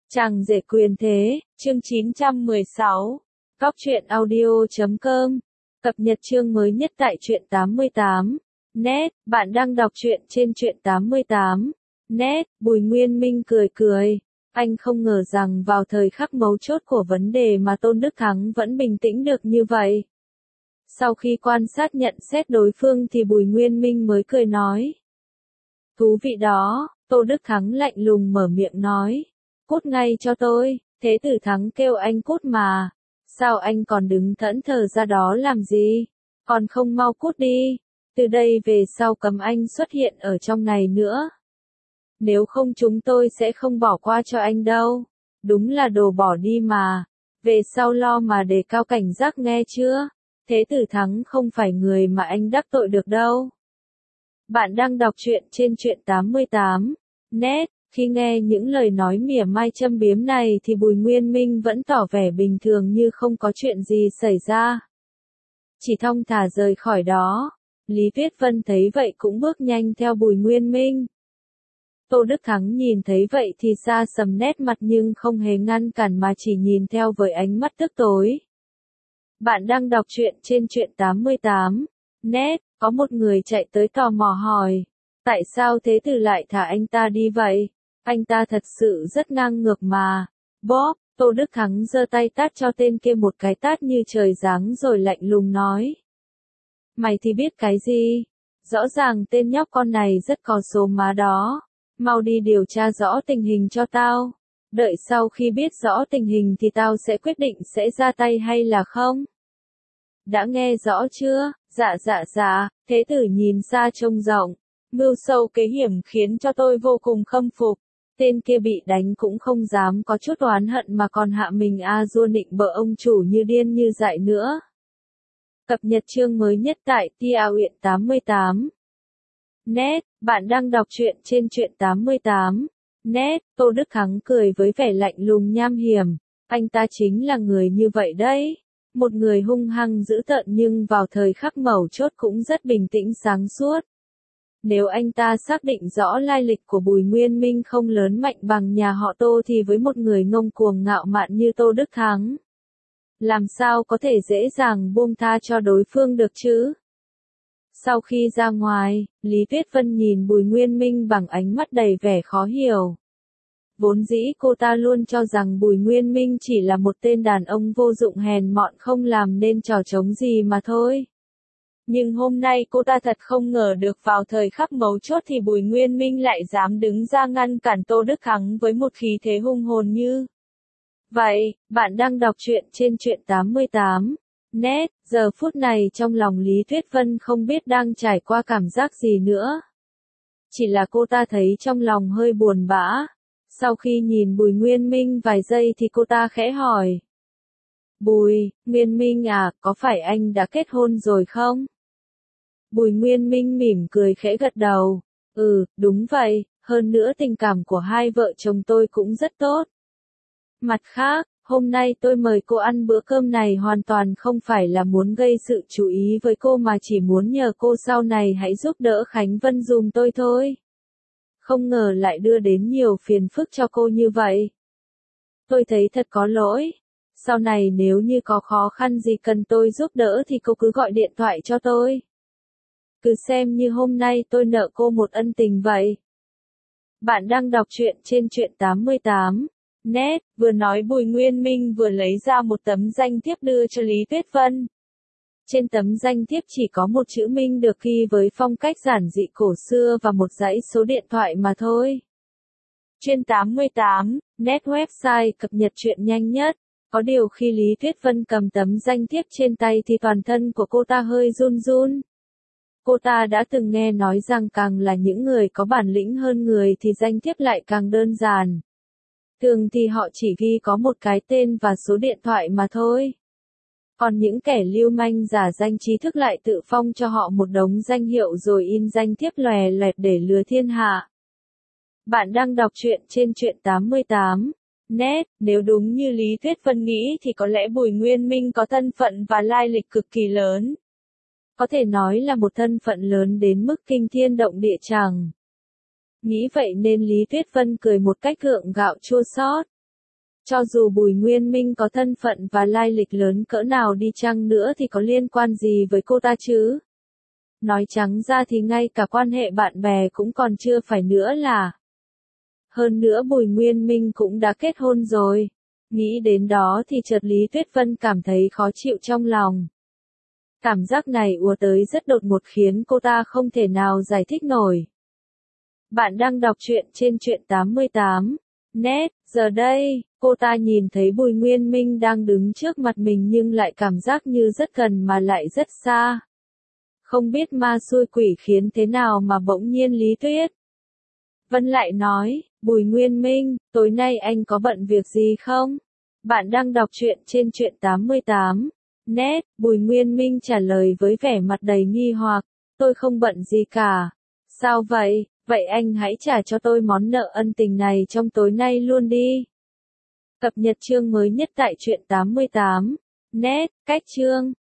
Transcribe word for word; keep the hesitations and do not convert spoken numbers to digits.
Chàng rể quyền thế, chương chín trăm mười sáu. Góc truyện audio chấm com. Cập nhật chương mới nhất tại truyện tám mươi tám. Net, bạn đang đọc truyện trên truyện tám mươi tám. Net, Bùi Nguyên Minh cười cười. Anh không ngờ rằng vào thời khắc mấu chốt của vấn đề mà Tôn Đức Thắng vẫn bình tĩnh được như vậy. Sau khi quan sát nhận xét đối phương thì Bùi Nguyên Minh mới cười nói. Thú vị đó, Tô Đức Thắng lạnh lùng mở miệng nói. Cút ngay cho tôi, Thế Tử Thắng kêu anh cút mà. Sao anh còn đứng thẫn thờ ra đó làm gì? Còn không mau cút đi. Từ đây về sau cấm anh xuất hiện ở trong này nữa. Nếu không chúng tôi sẽ không bỏ qua cho anh đâu. Đúng là đồ bỏ đi mà. Về sau lo mà đề cao cảnh giác nghe chưa? Thế Tử Thắng không phải người mà anh đắc tội được đâu. Bạn đang đọc truyện trên truyện tám mươi tám. Net. Khi nghe những lời nói mỉa mai châm biếm này thì Bùi Nguyên Minh vẫn tỏ vẻ bình thường như không có chuyện gì xảy ra. Chỉ thong thả rời khỏi đó. Lý Tuyết Vân thấy vậy cũng bước nhanh theo Bùi Nguyên Minh. Tô Đức Thắng nhìn thấy vậy thì xa sầm nét mặt nhưng không hề ngăn cản mà chỉ nhìn theo với ánh mắt tức tối. Bạn đang đọc truyện trên truyện tám mươi tám. Net, có một người chạy tới tò mò hỏi. Tại sao Thế Tử lại thả anh ta đi vậy? Anh ta thật sự rất ngang ngược mà. Bóp, Tô Đức Thắng giơ tay tát cho tên kia một cái tát như trời giáng rồi lạnh lùng nói. Mày thì biết cái gì? Rõ ràng tên nhóc con này rất có số má đó. Mau đi điều tra rõ tình hình cho tao. Đợi sau khi biết rõ tình hình thì tao sẽ quyết định sẽ ra tay hay là không. Đã nghe rõ chưa? Dạ dạ dạ, Thế Tử nhìn xa trông rộng. Mưu sâu kế hiểm khiến cho tôi vô cùng khâm phục. Tên kia bị đánh cũng không dám có chút oán hận mà còn hạ mình a dua nịnh bợ ông chủ như điên như dại nữa. Cập nhật chương mới nhất tại Tiaoyuan tám mươi tám. Net, bạn đang đọc truyện trên truyện tám mươi tám. Net, Tô Đức Thắng cười với vẻ lạnh lùng nham hiểm. Anh ta chính là người như vậy đấy. Một người hung hăng dữ tợn nhưng vào thời khắc mấu chốt cũng rất bình tĩnh sáng suốt. Nếu anh ta xác định rõ lai lịch của Bùi Nguyên Minh không lớn mạnh bằng nhà họ Tô thì với một người ngông cuồng ngạo mạn như Tô Đức Thắng, làm sao có thể dễ dàng buông tha cho đối phương được chứ? Sau khi ra ngoài, Lý Tuyết Vân nhìn Bùi Nguyên Minh bằng ánh mắt đầy vẻ khó hiểu. Vốn dĩ cô ta luôn cho rằng Bùi Nguyên Minh chỉ là một tên đàn ông vô dụng hèn mọn không làm nên trò trống gì mà thôi. Nhưng hôm nay cô ta thật không ngờ được vào thời khắc mấu chốt thì Bùi Nguyên Minh lại dám đứng ra ngăn cản Tô Đức Thắng với một khí thế hung hồn như. Vậy, bạn đang đọc truyện trên truyện tám mươi tám. Net, giờ phút này trong lòng Lý Tuyết Vân không biết đang trải qua cảm giác gì nữa. Chỉ là cô ta thấy trong lòng hơi buồn bã. Sau khi nhìn Bùi Nguyên Minh vài giây thì cô ta khẽ hỏi. Bùi, Nguyên Minh à, có phải anh đã kết hôn rồi không? Bùi Nguyên Minh mỉm cười khẽ gật đầu. Ừ, đúng vậy, hơn nữa tình cảm của hai vợ chồng tôi cũng rất tốt. Mặt khác, hôm nay tôi mời cô ăn bữa cơm này hoàn toàn không phải là muốn gây sự chú ý với cô mà chỉ muốn nhờ cô sau này hãy giúp đỡ Khánh Vân dùm tôi thôi. Không ngờ lại đưa đến nhiều phiền phức cho cô như vậy. Tôi thấy thật có lỗi. Sau này nếu như có khó khăn gì cần tôi giúp đỡ thì cô cứ gọi điện thoại cho tôi. Cứ xem như hôm nay tôi nợ cô một ân tình vậy. Bạn đang đọc truyện trên truyện tám mươi tám. Net, vừa nói Bùi Nguyên Minh vừa lấy ra một tấm danh thiếp đưa cho Lý Tuyết Vân. Trên tấm danh thiếp chỉ có một chữ Minh được ghi với phong cách giản dị cổ xưa và một dãy số điện thoại mà thôi. Trên tám mươi tám, Net website cập nhật truyện nhanh nhất. Có điều khi Lý Tuyết Vân cầm tấm danh thiếp trên tay thì toàn thân của cô ta hơi run run. Cô ta đã từng nghe nói rằng càng là những người có bản lĩnh hơn người thì danh thiếp lại càng đơn giản. Thường thì họ chỉ ghi có một cái tên và số điện thoại mà thôi. Còn những kẻ lưu manh giả danh trí thức lại tự phong cho họ một đống danh hiệu rồi in danh thiếp lòe loẹt để lừa thiên hạ. Bạn đang đọc truyện trên truyện tám mươi tám. Net, nếu đúng như Lý Tuyết Vân nghĩ thì có lẽ Bùi Nguyên Minh có thân phận và lai lịch cực kỳ lớn. Có thể nói là một thân phận lớn đến mức kinh thiên động địa chàng. Nghĩ vậy nên Lý Tuyết Vân cười một cách gượng gạo chua xót. Cho dù Bùi Nguyên Minh có thân phận và lai lịch lớn cỡ nào đi chăng nữa thì có liên quan gì với cô ta chứ? Nói trắng ra thì ngay cả quan hệ bạn bè cũng còn chưa phải nữa là. Hơn nữa Bùi Nguyên Minh cũng đã kết hôn rồi. Nghĩ đến đó thì chợt Lý Tuyết Vân cảm thấy khó chịu trong lòng. Cảm giác này ùa tới rất đột ngột khiến cô ta không thể nào giải thích nổi. Bạn đang đọc truyện trên truyện tám mươi tám. Net, giờ đây, cô ta nhìn thấy Bùi Nguyên Minh đang đứng trước mặt mình nhưng lại cảm giác như rất gần mà lại rất xa. Không biết ma xui quỷ khiến thế nào mà bỗng nhiên Lý Tuyết Vân lại nói, Bùi Nguyên Minh, tối nay anh có bận việc gì không? Bạn đang đọc truyện trên truyện tám mươi tám. Net, Bùi Nguyên Minh trả lời với vẻ mặt đầy nghi hoặc, tôi không bận gì cả. Sao vậy? Vậy anh hãy trả cho tôi món nợ ân tình này trong tối nay luôn đi. Cập nhật chương mới nhất tại truyện tám mươi tám. Net, cách chương.